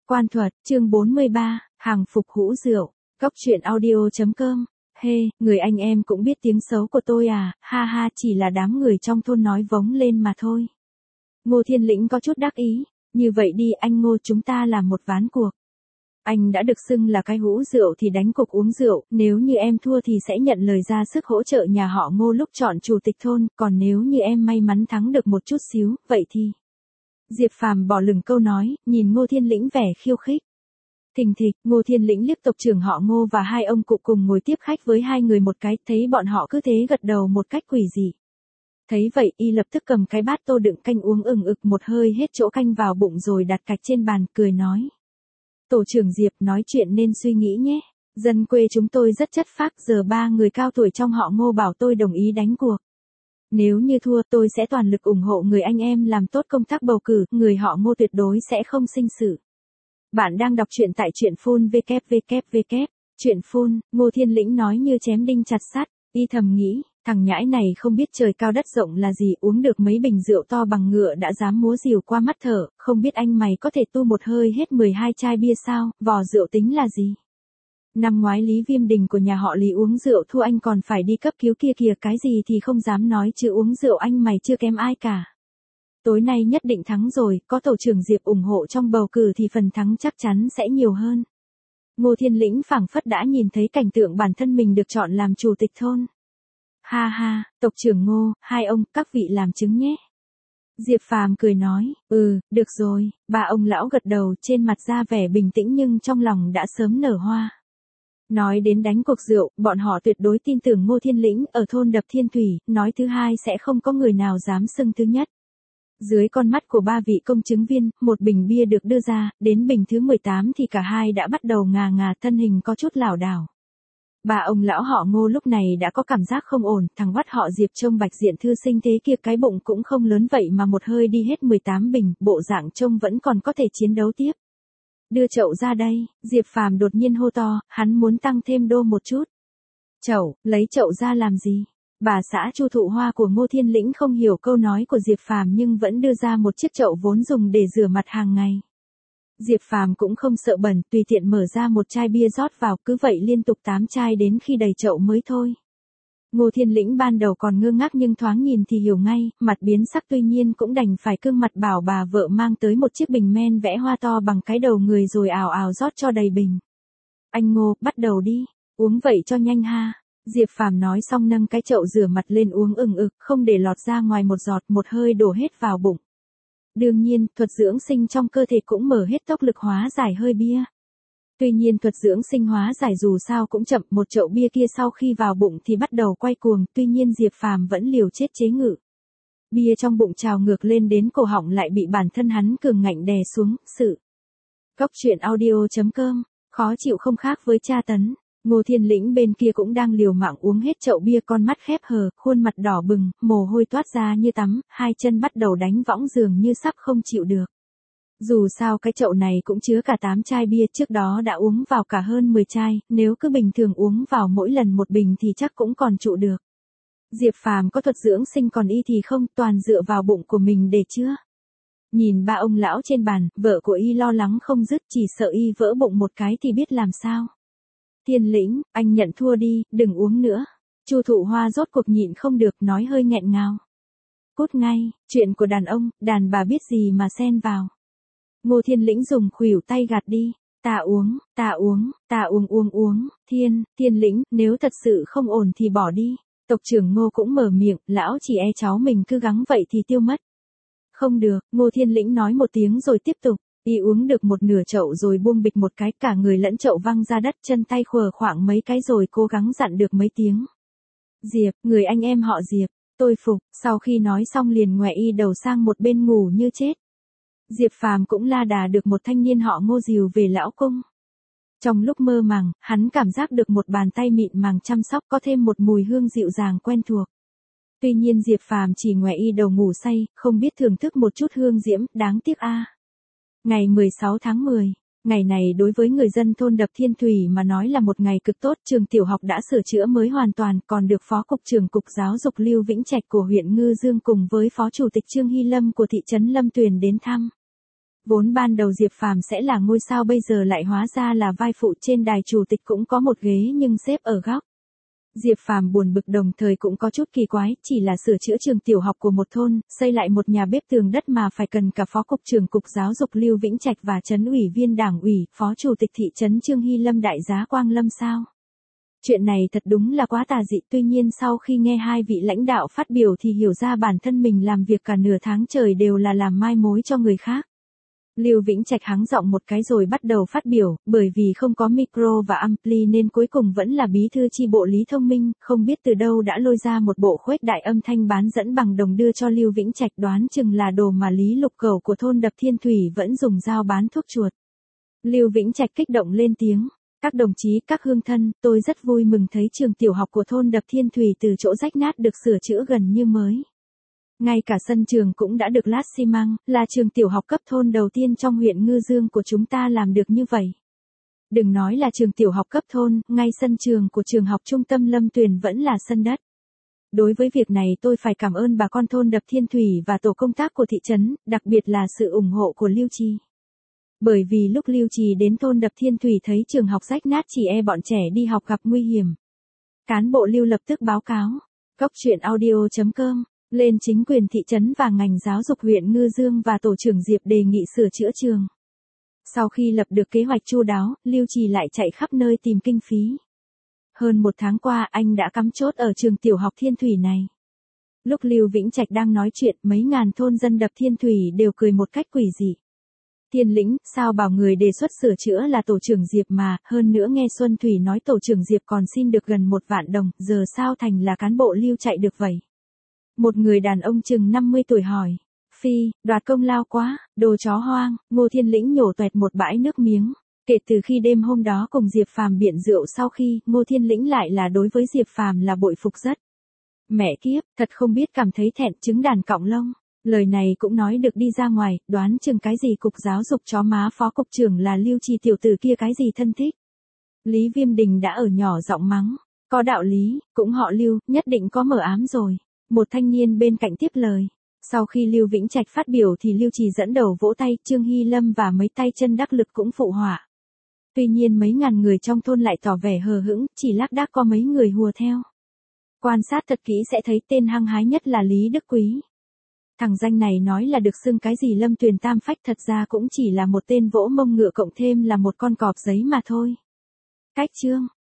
Quan thuật, chương 43, hàng phục hũ rượu, Cóc truyện audio.com. Hey, người anh em cũng biết tiếng xấu của tôi à, ha ha, chỉ là đám người trong thôn nói vống lên mà thôi. Ngô Thiên Lĩnh có chút đắc ý, như vậy đi anh Ngô, chúng ta làm một ván cuộc. Anh đã được xưng là cái hũ rượu thì đánh cuộc uống rượu, nếu như em thua thì sẽ nhận lời ra sức hỗ trợ nhà họ Ngô lúc chọn chủ tịch thôn, còn nếu như em may mắn thắng được một chút xíu, vậy thì... Diệp Phàm bỏ lửng câu nói, nhìn Ngô Thiên Lĩnh vẻ khiêu khích. Thình thịch, Ngô Thiên Lĩnh liếc tộc trưởng họ Ngô và hai ông cụ cùng ngồi tiếp khách với hai người một cái, thấy bọn họ cứ thế gật đầu một cách quỷ dị. Thấy vậy, y lập tức cầm cái bát tô đựng canh uống ừng ực một hơi hết chỗ canh vào bụng rồi đặt cạch trên bàn, cười nói. Tổ trưởng Diệp, nói chuyện nên suy nghĩ nhé. Dân quê chúng tôi rất chất phác, giờ ba người cao tuổi trong họ Ngô bảo tôi đồng ý đánh cuộc. Nếu như thua tôi sẽ toàn lực ủng hộ người anh em làm tốt công tác bầu cử, người họ Ngô tuyệt đối sẽ không sinh sự. Bạn đang đọc truyện tại truyện phun www. Truyện phun, Ngô Thiên Lĩnh nói như chém đinh chặt sắt, y thầm nghĩ, thằng nhãi này không biết trời cao đất rộng là gì, uống được mấy bình rượu to bằng ngựa đã dám múa rìu qua mắt thở, không biết anh mày có thể tu một hơi hết 12 chai bia sao, vò rượu tính là gì. Năm ngoái Lý Viêm Đình của nhà họ Lý uống rượu thua anh còn phải đi cấp cứu kia kìa, cái gì thì không dám nói chứ uống rượu anh mày chưa kém ai cả. Tối nay nhất định thắng rồi, có tổ trưởng Diệp ủng hộ trong bầu cử thì phần thắng chắc chắn sẽ nhiều hơn. Ngô Thiên Lĩnh phảng phất đã nhìn thấy cảnh tượng bản thân mình được chọn làm chủ tịch thôn. Ha ha, tộc trưởng Ngô, hai ông, các vị làm chứng nhé. Diệp Phàm cười nói, được rồi, ba ông lão gật đầu, trên mặt ra vẻ bình tĩnh nhưng trong lòng đã sớm nở hoa. Nói đến đánh cuộc rượu, bọn họ tuyệt đối tin tưởng Ngô Thiên Lĩnh ở thôn Đập Thiên Thủy, nói thứ hai sẽ không có người nào dám xưng thứ nhất. Dưới con mắt của ba vị công chứng viên, một bình bia được đưa ra, đến bình thứ 18 thì cả hai đã bắt đầu ngà ngà, thân hình có chút lảo đảo. Ba ông lão họ Ngô lúc này đã có cảm giác không ổn, thằng vắt họ Diệp trông bạch diện thư sinh thế kia cái bụng cũng không lớn vậy mà một hơi đi hết 18 bình, bộ dạng trông vẫn còn có thể chiến đấu tiếp. Đưa chậu ra đây, Diệp Phàm đột nhiên hô to, hắn muốn tăng thêm đô một chút. Chậu, lấy chậu ra làm gì? Bà xã Chu Thụ Hoa của Ngô Thiên Lĩnh không hiểu câu nói của Diệp Phàm nhưng vẫn đưa ra một chiếc chậu vốn dùng để rửa mặt hàng ngày. Diệp Phàm cũng không sợ bẩn, tùy tiện mở ra một chai bia rót vào, cứ vậy liên tục 8 chai đến khi đầy chậu mới thôi. Ngô Thiên Lĩnh ban đầu còn ngơ ngác nhưng thoáng nhìn thì hiểu ngay, mặt biến sắc tuy nhiên cũng đành phải cương mặt bảo bà vợ mang tới một chiếc bình men vẽ hoa to bằng cái đầu người rồi ào ào rót cho đầy bình. Anh Ngô, bắt đầu đi, uống vậy cho nhanh ha. Diệp Phàm nói xong nâng cái chậu rửa mặt lên uống ừng ực, không để lọt ra ngoài một giọt, một hơi đổ hết vào bụng. Đương nhiên, thuật dưỡng sinh trong cơ thể cũng mở hết tốc lực hóa giải hơi bia. Tuy nhiên thuật dưỡng sinh hóa giải dù sao cũng chậm, một chậu bia kia sau khi vào bụng thì bắt đầu quay cuồng, tuy nhiên Diệp Phàm vẫn liều chết chế ngự. Bia trong bụng trào ngược lên đến cổ họng lại bị bản thân hắn cường ngạnh đè xuống, Cóc truyện audio.com, khó chịu không khác với tra tấn. Ngô Thiên Lĩnh bên kia cũng đang liều mạng uống hết chậu bia, con mắt khép hờ, khuôn mặt đỏ bừng, mồ hôi toát ra như tắm, hai chân bắt đầu đánh võng dường như sắp không chịu được. Dù sao cái chậu này cũng chứa cả 8 chai bia, trước đó đã uống vào cả hơn 10 chai, nếu cứ bình thường uống vào mỗi lần một bình thì chắc cũng còn trụ được. Diệp Phàm có thuật dưỡng sinh còn y thì không, toàn dựa vào bụng của mình để chữa. Nhìn ba ông lão trên bàn, vợ của y lo lắng không dứt, chỉ sợ y vỡ bụng một cái thì biết làm sao. Thiên Lĩnh, anh nhận thua đi, đừng uống nữa. Chu Thụ Hoa rốt cuộc nhịn không được, nói hơi nghẹn ngào. Cút ngay, chuyện của đàn ông, đàn bà biết gì mà xen vào. Ngô Thiên Lĩnh dùng khuỷu tay gạt đi. Ta uống, Thiên Lĩnh, nếu thật sự không ổn thì bỏ đi. Tộc trưởng Ngô cũng mở miệng, lão chỉ e cháu mình cứ gắng vậy thì tiêu mất. Không được, Ngô Thiên Lĩnh nói một tiếng rồi tiếp tục. Y uống được một nửa chậu rồi buông bịch một cái, cả người lẫn chậu văng ra đất, chân tay khờ khoảng mấy cái rồi cố gắng dặn được mấy tiếng. Diệp, người anh em họ Diệp, tôi phục, sau khi nói xong liền ngoẹ y đầu sang một bên ngủ như chết. Diệp Phàm cũng la đà được một thanh niên họ Ngô dìu về lão cung. Trong lúc mơ màng, hắn cảm giác được một bàn tay mịn màng chăm sóc, có thêm một mùi hương dịu dàng quen thuộc. Tuy nhiên Diệp Phàm chỉ ngoẹ y đầu ngủ say, không biết thưởng thức một chút hương diễm, đáng tiếc a. Ngày 16 tháng 10, ngày này đối với người dân thôn Đập Thiên Thủy mà nói là một ngày cực tốt, trường tiểu học đã sửa chữa mới hoàn toàn, còn được Phó Cục trưởng Cục Giáo dục Lưu Vĩnh Trạch của huyện Ngư Dương cùng với Phó Chủ tịch Trương Hy Lâm của thị trấn Lâm Tuyền đến thăm. Vốn ban đầu Diệp Phàm sẽ là ngôi sao bây giờ lại hóa ra là vai phụ, trên đài chủ tịch cũng có một ghế nhưng xếp ở góc. Diệp Phàm buồn bực đồng thời cũng có chút kỳ quái, chỉ là sửa chữa trường tiểu học của một thôn, xây lại một nhà bếp tường đất mà phải cần cả phó cục trưởng cục giáo dục Lưu Vĩnh Trạch và trấn ủy viên đảng ủy, phó chủ tịch thị trấn Trương Hy Lâm đại giá Quang Lâm sao? Chuyện này thật đúng là quá tà dị, tuy nhiên sau khi nghe hai vị lãnh đạo phát biểu thì hiểu ra bản thân mình làm việc cả nửa tháng trời đều là làm mai mối cho người khác. Lưu Vĩnh Trạch hắng giọng một cái rồi bắt đầu phát biểu, bởi vì không có micro và ampli nên cuối cùng vẫn là bí thư chi bộ Lý Thông Minh, không biết từ đâu đã lôi ra một bộ khuếch đại âm thanh bán dẫn bằng đồng đưa cho Lưu Vĩnh Trạch, đoán chừng là đồ mà Lý Lục Cẩu của thôn Đập Thiên Thủy vẫn dùng dao bán thuốc chuột. Lưu Vĩnh Trạch kích động lên tiếng. Các đồng chí, các hương thân, tôi rất vui mừng thấy trường tiểu học của thôn Đập Thiên Thủy từ chỗ rách nát được sửa chữa gần như mới. Ngay cả sân trường cũng đã được lát xi măng, là trường tiểu học cấp thôn đầu tiên trong huyện Ngư Dương của chúng ta làm được như vậy. Đừng nói là trường tiểu học cấp thôn, ngay sân trường của trường học trung tâm Lâm Tuyền vẫn là sân đất. Đối với việc này tôi phải cảm ơn bà con thôn Đập Thiên Thủy và tổ công tác của thị trấn, đặc biệt là sự ủng hộ của Lưu Trì. Bởi vì lúc Lưu Trì đến thôn Đập Thiên Thủy thấy trường học rách nát chỉ e bọn trẻ đi học gặp nguy hiểm. Cán bộ Lưu lập tức báo cáo. Coctruyện.audio.com lên chính quyền thị trấn và ngành giáo dục huyện Ngư Dương và tổ trưởng Diệp đề nghị sửa chữa trường. Sau khi lập được kế hoạch chu đáo, Lưu Trì lại chạy khắp nơi tìm kinh phí. Hơn một tháng qua anh đã cắm chốt ở trường tiểu học Thiên Thủy này. Lúc Lưu Vĩnh Trạch đang nói chuyện, mấy ngàn thôn dân Đập Thiên Thủy đều cười một cách quỷ dị. Thiên lĩnh, sao bảo người đề xuất sửa chữa là tổ trưởng Diệp mà, hơn nữa nghe Xuân Thủy nói tổ trưởng Diệp còn xin được gần 1 vạn đồng, giờ sao thành là cán bộ Lưu chạy được vậy? Một người đàn ông chừng 50 tuổi hỏi. Phi, đoạt công lao quá, đồ chó hoang, Ngô Thiên Lĩnh nhổ toẹt một bãi nước miếng. Kể từ khi đêm hôm đó cùng Diệp Phàm biện rượu sau khi, Ngô Thiên Lĩnh lại là đối với Diệp Phàm là bội phục rất. Mẹ kiếp, thật không biết cảm thấy thẹn, trứng đàn cọng lông. Lời này cũng nói được đi ra ngoài, đoán chừng cái gì cục giáo dục chó má phó cục trưởng là Lưu Trì tiểu tử kia cái gì thân thích. Lý Viêm Đình đã ở nhỏ giọng mắng. Có đạo lý, cũng họ Lưu, nhất định có mở ám rồi. Một thanh niên bên cạnh tiếp lời. Sau khi Lưu Vĩnh Trạch phát biểu thì Lưu Trì dẫn đầu vỗ tay, Trương Hy Lâm và mấy tay chân đắc lực cũng phụ họa. Tuy nhiên mấy ngàn người trong thôn lại tỏ vẻ hờ hững, chỉ lác đác có mấy người hùa theo. Quan sát thật kỹ sẽ thấy tên hăng hái nhất là Lý Đức Quý. Thằng danh này nói là được xưng cái gì Lâm Tuyền tam phách, thật ra cũng chỉ là một tên vỗ mông ngựa cộng thêm là một con cọp giấy mà thôi. Cách chương